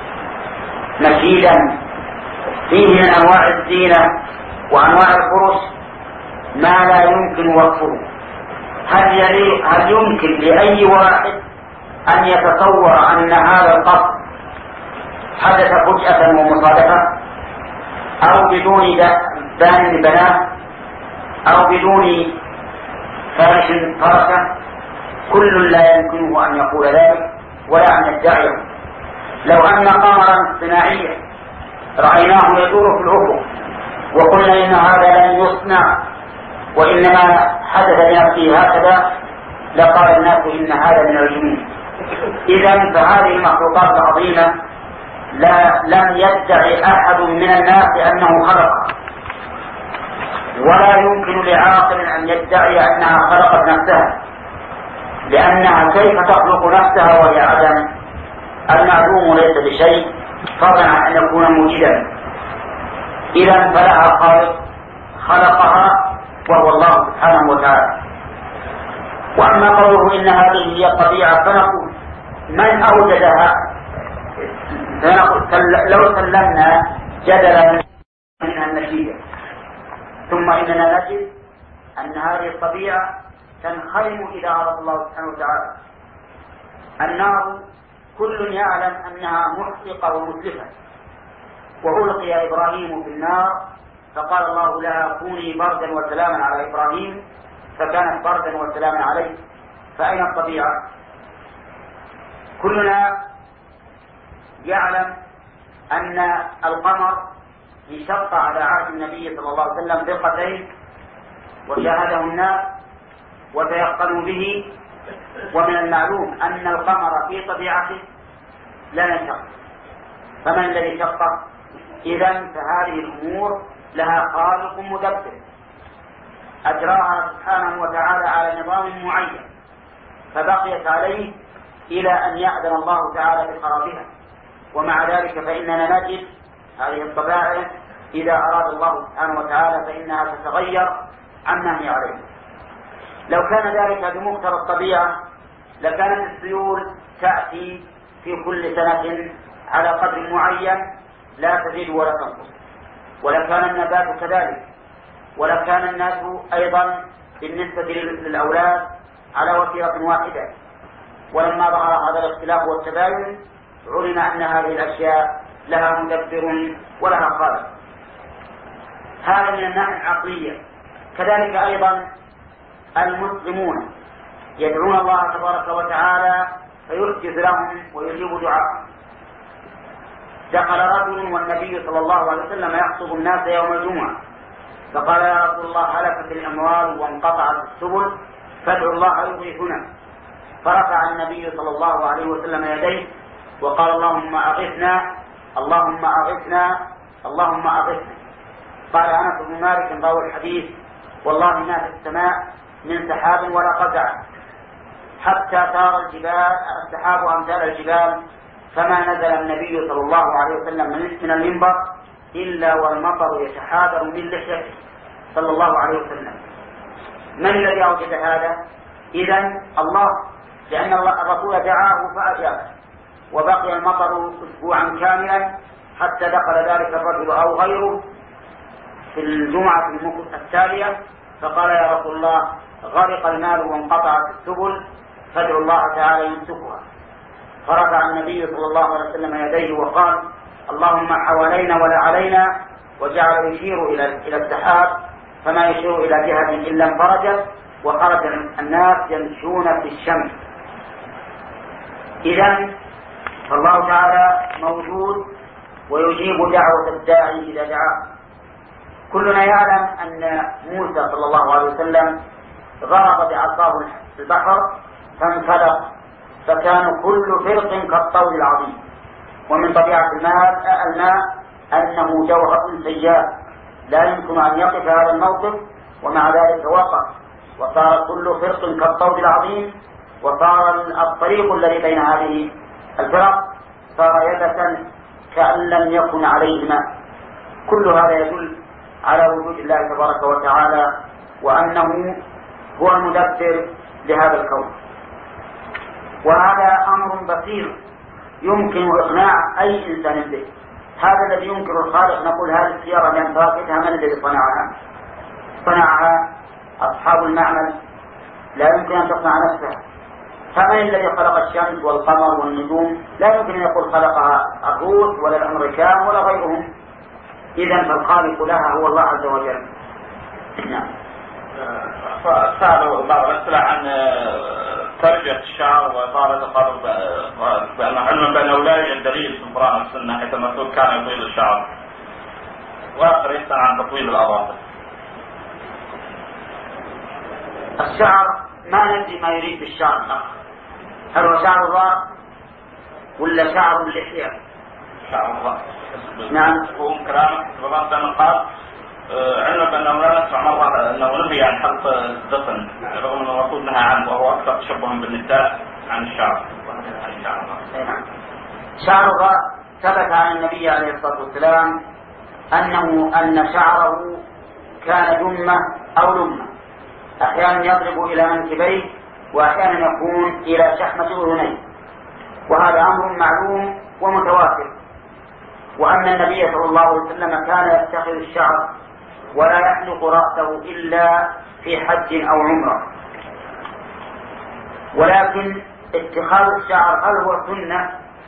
مشيدا فيه من أنواع الزينة وأنواع الفرش ما لا يمكن وصفه، هل يمكن لأي واحد أن يتصور أن هذا القصر حدث فجأة ومصادفة، أو بدون بان بناه، أو بدون فارش فرشه؟ كل لا يمكنه أن يقول ذلك ولا أن يدعيه. لو أن قمرا صناعيا رأيناه يدور في الأفق وقلنا إن هذا لن يصنع وإنما حدث لنفسه هكذا، لقال الناس إن هذا من الجنون. إذن فهذه المخلوقات العظيمة لم يدعي أحد من الناس أنه خلقها، ولا يمكن لعاقل أن يدعي أنها خلقت نفسها، لأنها كيف تخلق نفسها وهي عدم؟ المعلوم ليس بشيء فضلا عن أن يكون موجودا. إذا فلها خالق خلقها وهو الله سبحانه وتعالى. وأما قوله إن هذه هي الطبيعة فنقول من أوجدها؟ لو سلمنا جدلا منها النتيجة، ثم إننا نجد أن هذه الطبيعة تنخرم إذا أراد الله سبحانه وتعالى. النار كل يعلم أنها محرقة ومتلفة، وألقي إبراهيم في النار فقال الله لها كوني بردا وسلاما على إبراهيم، فكانت بردا وسلاما عليه. فأين الطبيعة؟ كلنا يعلم أن القمر انشق على عهد النبي صلى الله عليه وسلم فرقتين وشاهده الناس وتيقنوا به، ومن المعلوم أن القمر في طبيعته لا ينشق، فمن الذي شقه؟ إذن فهذه الأمور لها خالق مدبر أجراها سبحانه وتعالى على نظام معين، فبقيت عليه إلى أن يأذن الله تعالى بخرابها. ومع ذلك فإننا نجد هذه الطبائع إذا أراد الله سبحانه وتعالى فإنها تتغير عما هي عليه. لو كان ذلك بمقتضى الطبيعة لكانت السيول تأتي في كل سنة على قدر معين لا تزيد ولا تنقص، ولكان النبات كذلك، ولكان الناس أيضا بالنسبة للأولاد على وتيرة واحدة. ولما ظهر هذا الاختلاف والتباين علم أن هذه الأشياء لها مدبر ولها خالق. هذا من الناحية العقلية. كذلك أيضا المسلمون يدعون الله تبارك وتعالى فيحجز لهم ويجيب دعاءهم. دخل رجل والنبي صلى الله عليه وسلم يخطب الناس يوم الجمعة فقال يا رسول الله هلكت الأموال وانقطعت السبل فادعوا الله يغيثنا. فرفع النبي صلى الله عليه وسلم يديه وقال اللهم أغثنا اللهم أغثنا اللهم أغثنا. قال أنس بن مالك راوي الحديث والله ما في السماء من سحاب ولا قزع حتى صار السحاب أمثال الجبال، فما نزل النبي صلى الله عليه وسلم من المنبر إلا والمطر يتحاذر من لحيته صلى الله عليه وسلم. من الذي أوجد هذا؟ إذن الله، لأن الرسول دعاه فأجابه، وبقي المطر أسبوعا كاملا حتى دخل ذلك الرجل أو غيره في الجمعة التالية فقال يا رسول الله غرق المال وانقطعت السبل فادعوا الله تعالى يمسكها. فرفع النبي صلى الله عليه وسلم يديه وقال اللهم حوالينا ولا علينا، وجعل يشير إلى السحاب فما يشير إلى جهة إلا انفرجت وخرج الناس يمشون في الشمس. إذن فالله تعالى موجود ويجيب دعوة الداعي إذا دعاه. كلنا يعلم أن موسى صلى الله عليه وسلم ضرب بعصاه البحر فانفلق فكان كل فرق كالطول العظيم. ومن طبيعة الماء أنه جوهر سيال لا يمكن أن يقف هذا الموقف، ومع ذلك وقف وصار كل فرق كالطول العظيم، وصار الطريق الذي بين هذه الفرق صار يبسا كأن لم يكن عليه ماء. كل هذا يدل على وجود الله تبارك وتعالى وأنه هو المدبر لهذا الكون. وهذا أمر بسيط يمكن إقناع أي إنسان به. هذا الذي ينكر الخالق نقول هذه السيارة لأن فاقدها من الذي صنعها؟ صنعها أصحاب المعمل، لا يمكن أن تصنع نفسها. فمن الذي خلق الشمس والقمر والنجوم؟ لا يمكن أن يقول خلقها الروس ولا الأمريكان ولا غيرهم. إذن فالخالق لها هو الله عز وجل. نعم. سألوا بعض الأسئلة عن ترجة الشعر وإطالة القرب، بأن علما بأنه لا يوجد دليل في القرآن والسنة حيث المسؤول كان يطيل الشعر، وآخر يسأل عن تطويل الأظافر. الشعر ما ندري ما يريد بالشعر الآخر، هل هو شعر الرأس ولا شعر اللحية؟ شعر الرأس. نعم. هو كلامه ببعض النقاط علمك أنه لا نسمع مرة أنه نهي عن حلق الذقن رغم أن الرسول نهى عنه وهو أكثر تشبها بالنساء عن الشعر. شعر الرأس ثبت عن النبي عليه الصلاة والسلام أن شعره كان جمة أو لمة، أحيانا يضرب إلى منكبيه وأحيانا يكون إلى شحمة أذنيه، وهذا أمر معلوم ومتواتر. وأن النبي صلى الله عليه وسلم كان يتخذ الشعر ولا يحلق رأسه إلا في حج أو عمرة. ولكن اتخاذ الشعر هل هو سنة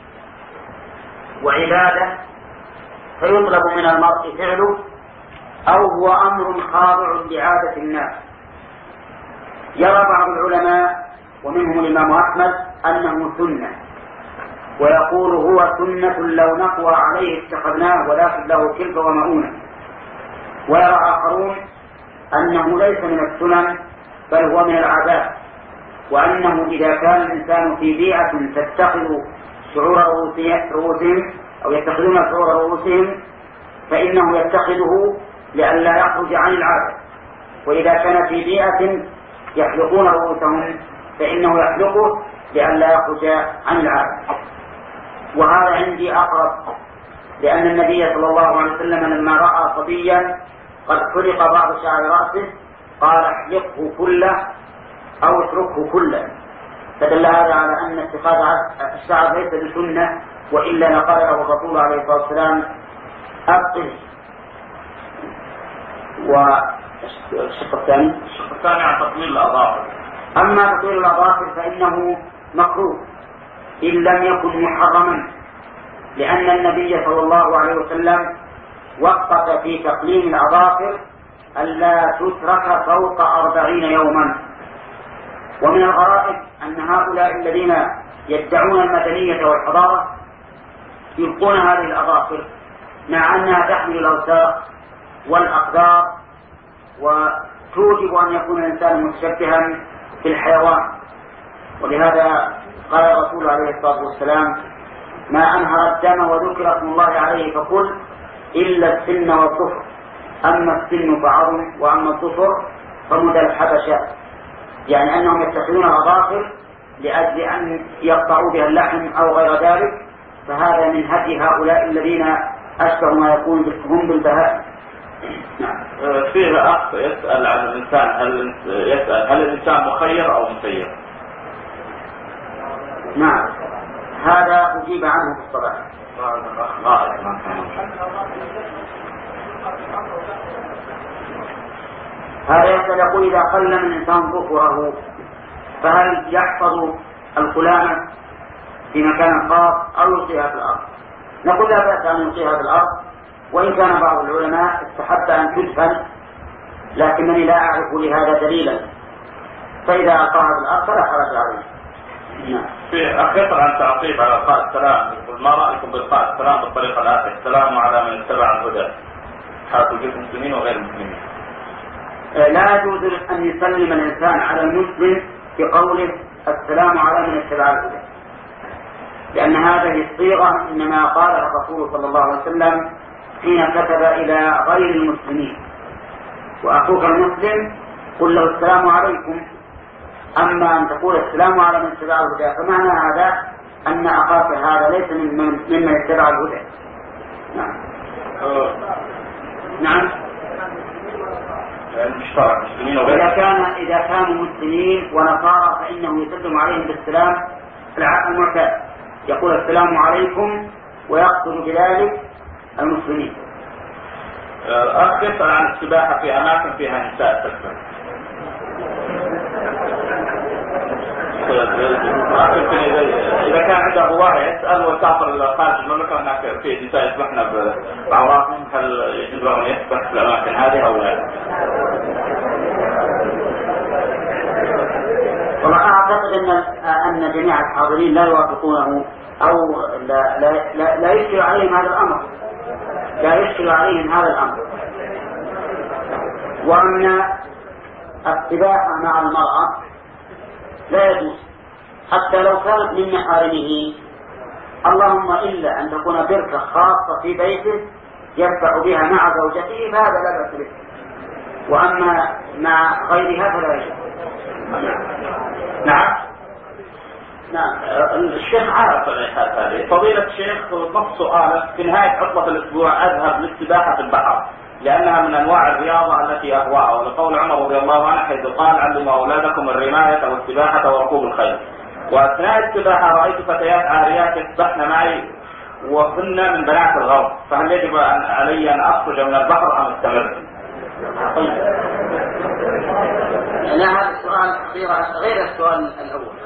وعبادة فيطلب من المرء فعله، أو هو أمر خاضع لعادة الناس؟ يرى بعض العلماء ومنهم الإمام أحمد أنه سنة، ويقول هو سنة لو نقوى عليه اتخذناه ولكن له كلفة ومؤونة. ويرى آخرون أنه ليس من السنن بل هو من العادات، وأنه إذا كان الإنسان في بيئة تتخذ شعور رؤوسهم أو يتخذون شعور رؤوسهم فإنه يتخذه لئلا يخرج عن العادة، وإذا كان في بيئة يحلقون رؤوسهم فإنه يحلقه لئلا يخرج عن العادة. وهذا عندي أقرب، لأن النبي صلى الله عليه وسلم لما رأى صبيا قد حلق بعض شعر رأسه قال احلقه كله أو اتركه كله، فدل هذا على أن اتخاذ الشعر ليس بسنة، وإلا لقال له الرسول عليه الصلاة والسلام أبطل. والشق الثاني عن تطويل الأظافر. أما تطويل الأظافر فإنه مكروه إن لم يكن محرما، لأن النبي صلى الله عليه وسلم وقف في تقليم الأظافر ألا تترك فوق 40 يوما. ومن الغرائب أن هؤلاء الذين يدعون المدنية والحضارة يلقون هذه الأظافر مع أنها تحمل الأوساخ والأقدار وتوجب أن يكون الإنسان متشبها بالحيوان. ولهذا قال الرسول عليه الصلاة والسلام ما أنهر الدم وذكر اسم الله عليه فقل إلا السن والظفر، أما السن فعظم وأما الظفر فمدى الحبشة، يعني أنهم يتخذون أظافر لأجل أن يقطعوا بها اللحم أو غير ذلك، فهذا من هدي هؤلاء الذين أشبه ما يكون هم بالبهائم. فيه أخ يسأل عن الإنسان هل الإنسان مخير أو مسير؟ نعم، هذا أجيب عنه في الصلاة. هذا يسأل يقول إذا قل من الإنسان ظفره فهل يحفظ الخلامة في مكان خاص أو يلقيها في الأرض؟ نقول لا بأس أن يلقيها في الأرض، وإن كان بعض العلماء استحب أن تدفن، لكنني لا أعرف لهذا دليلا، فإذا ألقاها في الأرض فلا حرج عليه. في أخ يسأل عن تعقيب على إلقاء السلام، يقول ما رأيكم بإلقاء السلام بالطريقة الآتية: السلام على من اتبع الهدى، حتى وجود المسلمين وغير المسلمين. لا يجوز أن يسلم الإنسان على المسلم بقوله السلام على من اتبع الهدى، لأن هذه الصيغة إنما قالها الرسول صلى الله عليه وسلم حين كتب إلى غير المسلمين: وأخوك المسلم قل له السلام عليكم. أما أن تقول السلام على من اتبع الهدى فمعنى هذا أن أخاك هذا ليس ممن اتبع الهدى. نعم. نعم. إذا كانوا مسلمين ونصارى فإنه يسلم عليهم بالسلام المعتاد، يقول السلام عليكم ويقصد بذلك المسلمين. أخ يسأل عن السباحة في أماكن فيها نساء تكبر. إذا كان عنده هواية يسأل وسافر خارج المملكة هناك في نساء يسبحن بعوراتهم، هل يجوز لهم أن يسبح في الأماكن هذه أو لا؟ والله أعتقد أن جميع الحاضرين لا يوافقونه أو لا يشكل عليهم هذا الأمر، وأن السباحة مع المرأة لا يجوز حتى لو كانت من محارمه، اللهم إلا أن تكون بركة خاصة في بيته يدفع بها مع زوجته فهذا لا بأس به، وأما مع غيرها فلا يجوز. نعم الشيخ عارف الإحساس هذه. فضيلة الشيخ نص سؤالك: في نهاية عطلة الأسبوع أذهب للسباحة في البحر لأنها من أنواع الرياضة التي أهواها، ولقول عمر رضي الله عنه حيث قال: علموا أولادكم الرماية والسباحة وركوب الخيل. وأثناء السباحة رأيت فتيات عاريات يسبحن معي وهن من بنات الغرب، فهل يجب علي أن أخرج من البحر أم أستمر؟ لا، هذا السؤال غير السؤال الأول.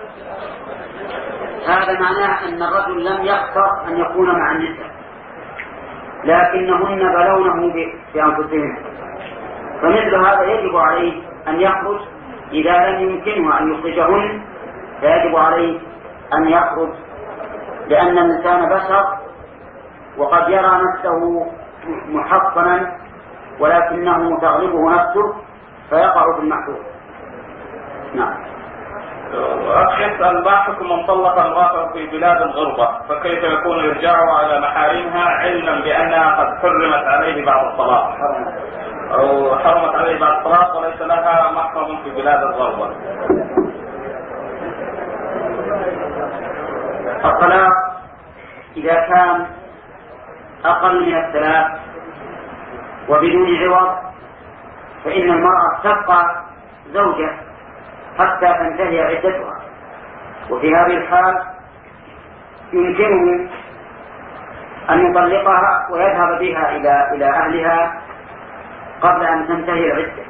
هذا معناه أن الرجل لم يختر أن يكون مع النساء، لكنهن بلونه بأنفسهن، فمثل هذا يجب عليه أن يخرج. إذا لم يمكنه أن يخرجهن فيجب عليه أن يخرج، لأن الإنسان بشر وقد يرى نفسه محصنا ولكنه تغلبه نفسه فيقع في المحظور. نعم. أخ يسأل: ما حكم من طلق امرأته في بلاد الغربة، فكيف يكون إرجاعها على محارمها علما بأنها قد حرمت عليه بعد الطلاق أو حرمت عليه بعد الطلاق وليس لها محرم في بلاد الغربة؟ الطلاق إذا كان أقل من الثلاث وبدون عوض فإن المرأة تبقى زوجة حتى تنتهي عدتها، وفي هذه الحال يمكنه أن يطلقها ويذهب بها إلى أهلها قبل أن تنتهي العدة.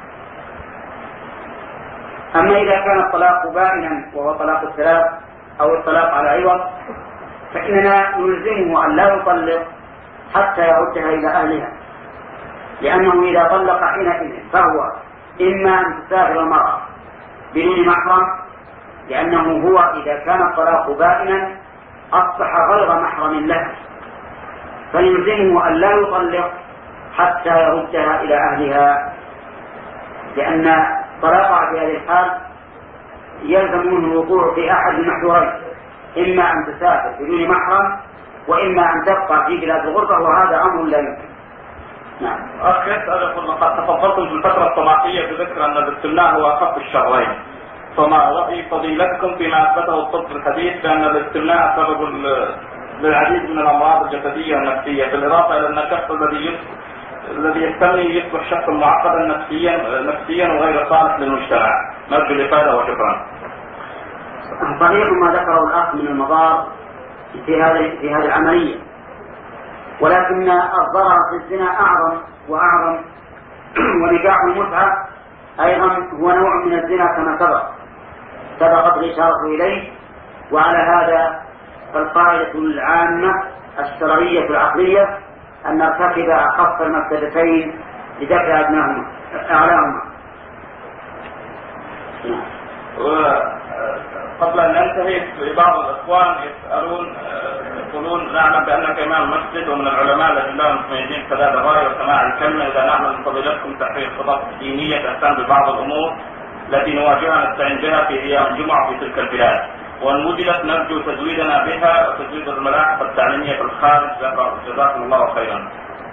أما إذا كان الطلاق بائنا وهو طلاق الثلاث أو الطلاق على عوض فإننا نلزمه أن لا يطلق حتى يردها إلى أهلها، لأنه إذا طلق حينئذ فهو إما أن تسافر المرأة بدون محرم، لأنه هو إذا كان الطلاق بائنا أصبح غير محرم له، فيلزمه أن لا يطلق حتى يردها إلى أهلها، لأن طلاقها في هذه الحال يلزم منه الوقوع في أحد المحذورين: إما أن تسافر بدون محرم وإما أن تبقى في بلاد الغربة، وهذا أمر لا يمكن. نعم. أخ يسأل: يقول: قد تفضلتم في الفترة الصباحية بذكر أن الاستمناء هو أخف الشرين، فما رأي فضيلتكم فيما أثبته الطب الحديث بأن الاستمناء سبب للعديد من الأمراض الجسدية والنفسية، بالإضافة إلى أن الشخص الذي يستمني يصبح شخصا معقدا نفسيا وغير صالح للمجتمع؟ نرجو الإفادة وشكرا. صحيح ما ذكره الأخ من المضار في هذه العملية، ولكن الضرر في الزنا أعظم وأعظم، ونكاح المتعة أيضا هو نوع من الزنا كما سبقت الإشارة إليه. وعلى هذا فالقاعدة العامة الشرعية العقلية أن نرتكب أخف المفسدتين لدفع أعلاهما. قبل أن ننتهي، بعض الإخوان يقولون: نعلم بأنك إمام المسجد ومن العلماء الذين لهم متميزين في هذا الرأي وسماع الكلمة، إذا نعمل من فضيلتكم تحرير خطط دينية تهتم ببعض الأمور التي نواجهها نستعين بها في أيام الجمعة في تلك البلاد، وأن وجدت نرجو تزويدنا بها وتزويد الملاحق التعليمية في الخارج، جزاكم الله خيرا.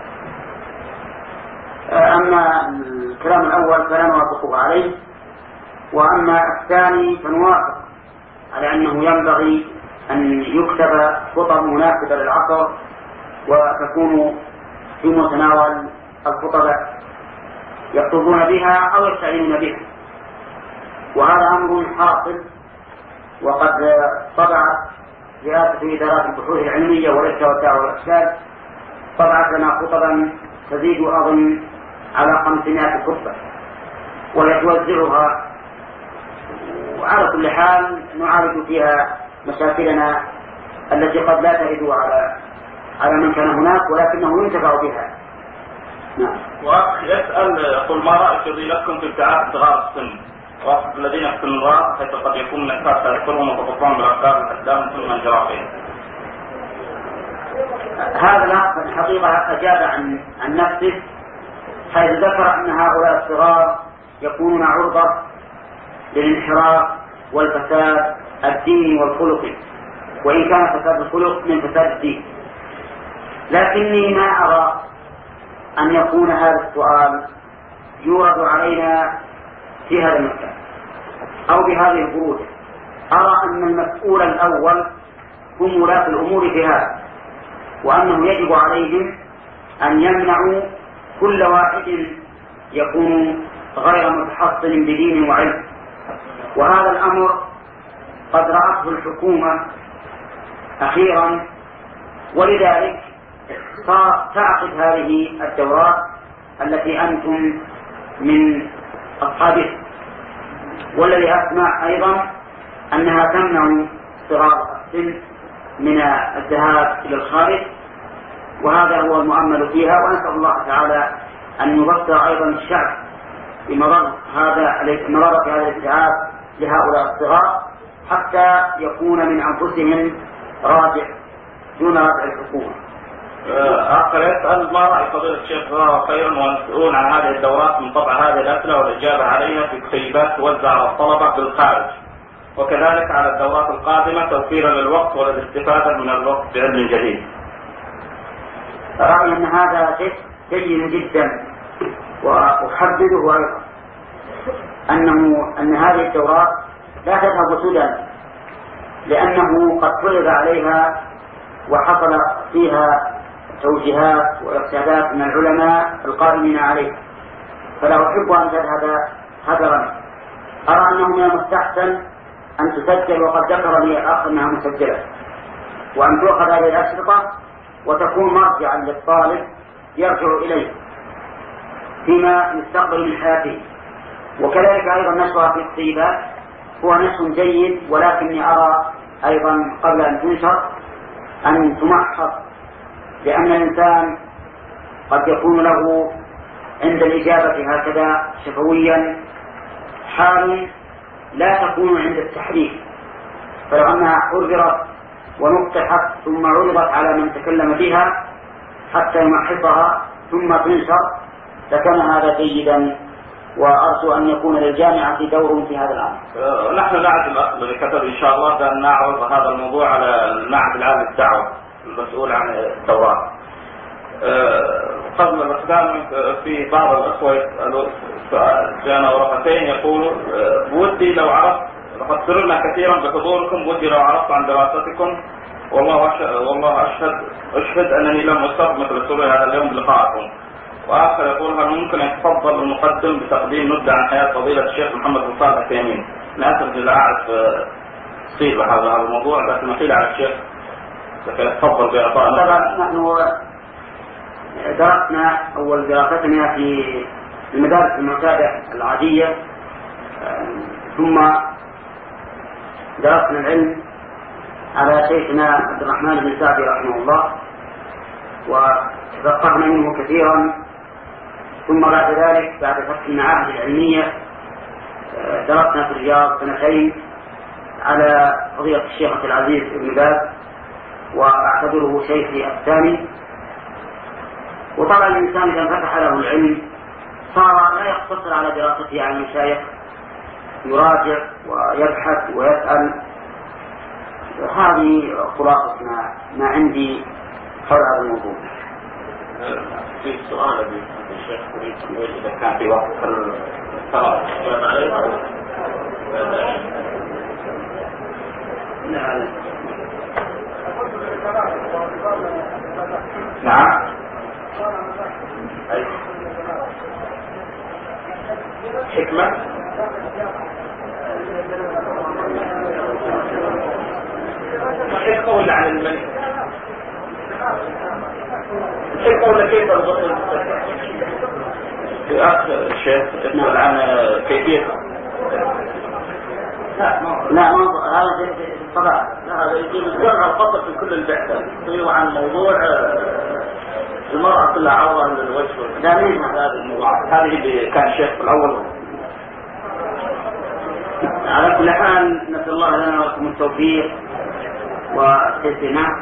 أما الكلام الأول فلا نوافقه عليه، وأما الثاني فنوافق على أنه ينبغي أن يكتب خطب مناسبة للعصر وتكون في متناول الخطباء يخطبون بها أو يستعينون بها، وهذا أمر حاصل. وقد طبعت رئاسة إدارات البحوث العلمية والإفتاء والدعوة والإرشاد طبعت لنا خطبا تزيد أظن على 500 خطبة وهي توزعها، وعلى كل حال نعالج فيها مشاكلنا التي قد لا ترد على من كان هناك ولكنه ينتفع بها. نعم. وأخ يسأل: يقول: ما رأي فضيلتكم في ابتعاد صغار السن وأخذ الذين في النظام حيث قد يكون من الناس تذكرهم وتطفون بالأفكار والأحلام ثم انجرافهم؟ هذا الأخ الحقيقة أجاب عن نفسه حيث ذكر أن هؤلاء الصغار يكونون عرضة للانحراف والفساد الديني والخلقي، وإن كان فساد الخلق من فساد الدين، لكني ما أرى أن يكون هذا السؤال يورد علينا في هذا المكان أو بهذه البروج. أرى أن المسؤول الأول هم ولاة الأمور في هذا، وأنه يجب عليهم أن يمنعوا كل واحد يكون غير متحصن بدين وعلم. وهذا الأمر قد رأته الحكومة أخيرا، ولذلك تعقد هذه الدورات التي أنتم من أصحابها. والذي أسمع أيضا أنها تمنع صغار السن من الذهاب إلى الخارج، وهذا هو المؤمل فيها. ونسأل الله تعالى أن يبصر أيضا الشعب بمرض هذا الابتعاد لهؤلاء الصغار حتى يكون من أنفسهم راجع دون رجع الحكومة. آخر يسأل ما رأي فضيلة الشيخ جزاه خيرا والمسؤولون عن هذه الدورات من طبع هذه الأسئلة والإجابة عليها في كتيبات توزع على الطلبة بالخارج، وكذلك على الدورات القادمة توفيرا للوقت وللاستفادة من الوقت بعلم جديد. رأيي أن هذا شيء جيد جدا، وأحدده أيضا أن هذه الدورات لا تذهب سدى، لأنه قد فرض عليها وحصل فيها توجيهات وإرشادات من العلماء القائمين عليه، فلا أحب أن تذهب هدرا. أرى أنه من المستحسن أن تسجل، وقد ذكر لي الأخ أنها مسجلة، وأن تؤخذ هذه الأشرطة وتكون مرجعا للطالب يرجع إليه فيما يستقبل من حياته. وكذلك أيضا نشرها في الكتيبات هو نشر جيد، ولكني أرى أيضا قبل أن تنشر أن تمحص، لأن الإنسان قد يكون له عند الإجابة هكذا شفويا حال لا تكون عند التحريف، فلو أنها حررت ونقطحت ثم عرضت على من تكلم بها حتى يمحصها ثم تنشر لكان هذا جيدا، وأرجو أن يكون للجامعة دور في هذا الأمر. نحن نعد الأخ الذي كتب إن شاء الله بأن نعرض هذا الموضوع على المعهد العام للدعوة المسؤول عن الدورات. قبل الإقدام في بعض الأخوة يسألوا جانا ورقتين يقولوا بودي لو عرفت، لقد سررنا كثيرا بحضوركم، ودي لو عرفت عن دراستكم، والله أشهد أنني لم أصب مثل سرور هذا اليوم بلقائكم. وآخر يقول هل ممكن أن يتفضل المقدم بتقديم نبذة عن حياة فضيلة الشيخ محمد بن صالح العثيمين؟ أنا آسف لا أعرف صيغة هذا الموضوع، لكن نقيل على الشيخ يتفضل بإعطائنا. طبعا نحن درسنا أول دراستنا في المدارس المعتادة العادية، ثم درسنا العلم على شيخنا عبد الرحمن بن سعدي رحمه الله وتفقهنا منه كثيرا. ثم بعد ذلك بعد فتح المعاهد العلمية درسنا في الرياض سنتين على فضيلة الشيخ عبد العزيز بن باز، وأعتبره شيخي الثاني. وطبعا الإنسان إذا فتح له العلم صار لا يقتصر على دراسته عن المشايخ، يراجع ويبحث ويسأل. هذه خلاصة ما عندي حول هذا الموضوع. في سؤال الشيخ أريد أن إذا كان في وقت الصلاة الجواب عليه. نعم. حكمة حكمة ولا عن الملك؟ حكمة ولا كيف الغسل؟ الأخ الشيخ يسأل عن كيفية. لا هذا طبعا هذا يجيب الجرع الفصل في كل البعثة يصير عن موضوع المرأة كلها عورة للوجه والدامين. هذه اللي كان الشيخ في الأول. على كل حال نسأل الله لنا ولكم التوفيق والتيسير. نعم.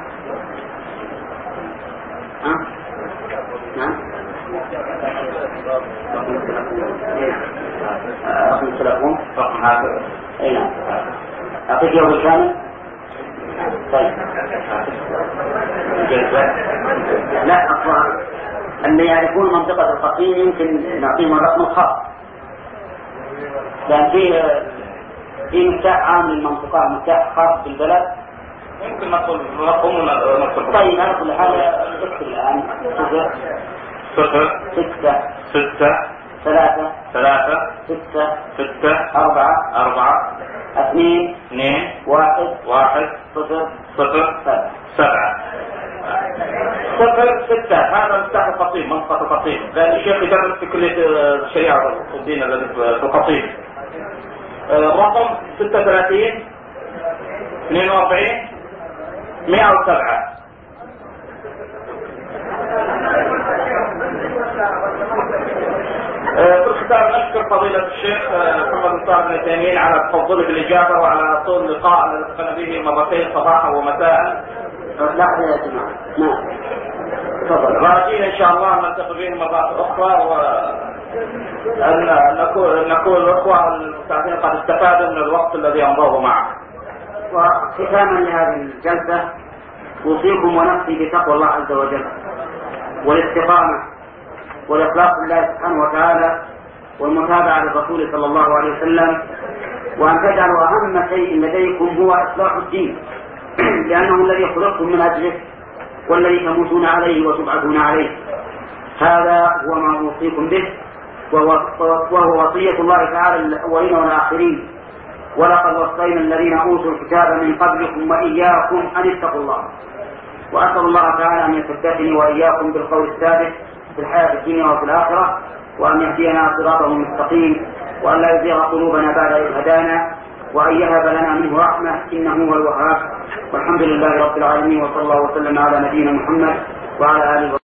رقم التلفون رقم هذا. اي نعم. اعطيك يوم الكامل. طيب. لا أطلع اللي يعرفون منطقة القصيم يمكن نعطيهم الرقم الخاص، لأن في مفتاح عام للمنطقة، مفتاح خاص بالبلد. يمكن نقول رقم ونقول. طيب على كل حال اكتب الآن 0 6 6 3 3 6 6 4 4 2 2 1 1 0 0 7 06. هذا مفتاح القصيم، منطقة القصيم، لأن الشيخ يدرس في كلية الشريعة والدين الذي في القصيم. رقم 36 42 107. في الختام نشكر فضيلة الشيخ محمد بن صالح بن تيمين على تفضله بالإجابة وعلى طول اللقاء الذي دخلنا به مرتين صباحا ومساء. لحظة يا جماعة. نعم. تفضل. راجين إن شاء الله نلتقي بهم مرات أخرى، وأن نكون الأخوة المستعدين قد استفادوا من الوقت الذي أمضوه معه. وختاما لهذه الجلسة أوصيكم ونفسي بتقوى الله عز وجل والاستقامة والإخلاص لله سبحانه وتعالى والمتابعة للرسول صلى الله عليه وسلم، وأن تجعلوا أهم شيء لديكم هو إصلاح الدين، لأنه الذي خلقتم من أجله والذي تموتون عليه وتبعثون عليه. هذا هو ما أوصيكم به، وهو وصية الله تعالى للأولين والآخرين: ولقد وصينا الذين أوتوا الكتاب من قبلكم وإياكم أن اتقوا الله. وأسأل الله تعالى أن يثبتني وإياكم بالقول الثابت في الحياة الدنيا وفي الآخرة، وأن يهدينا صراطه المستقيم، وأن لا يزيغ قلوبنا بعد إذ هدانا، وأن يهب لنا منه رحمة إنه هو الوهاب. والحمد لله رب العالمين، وصلى الله وسلم على نبينا محمد وعلى آله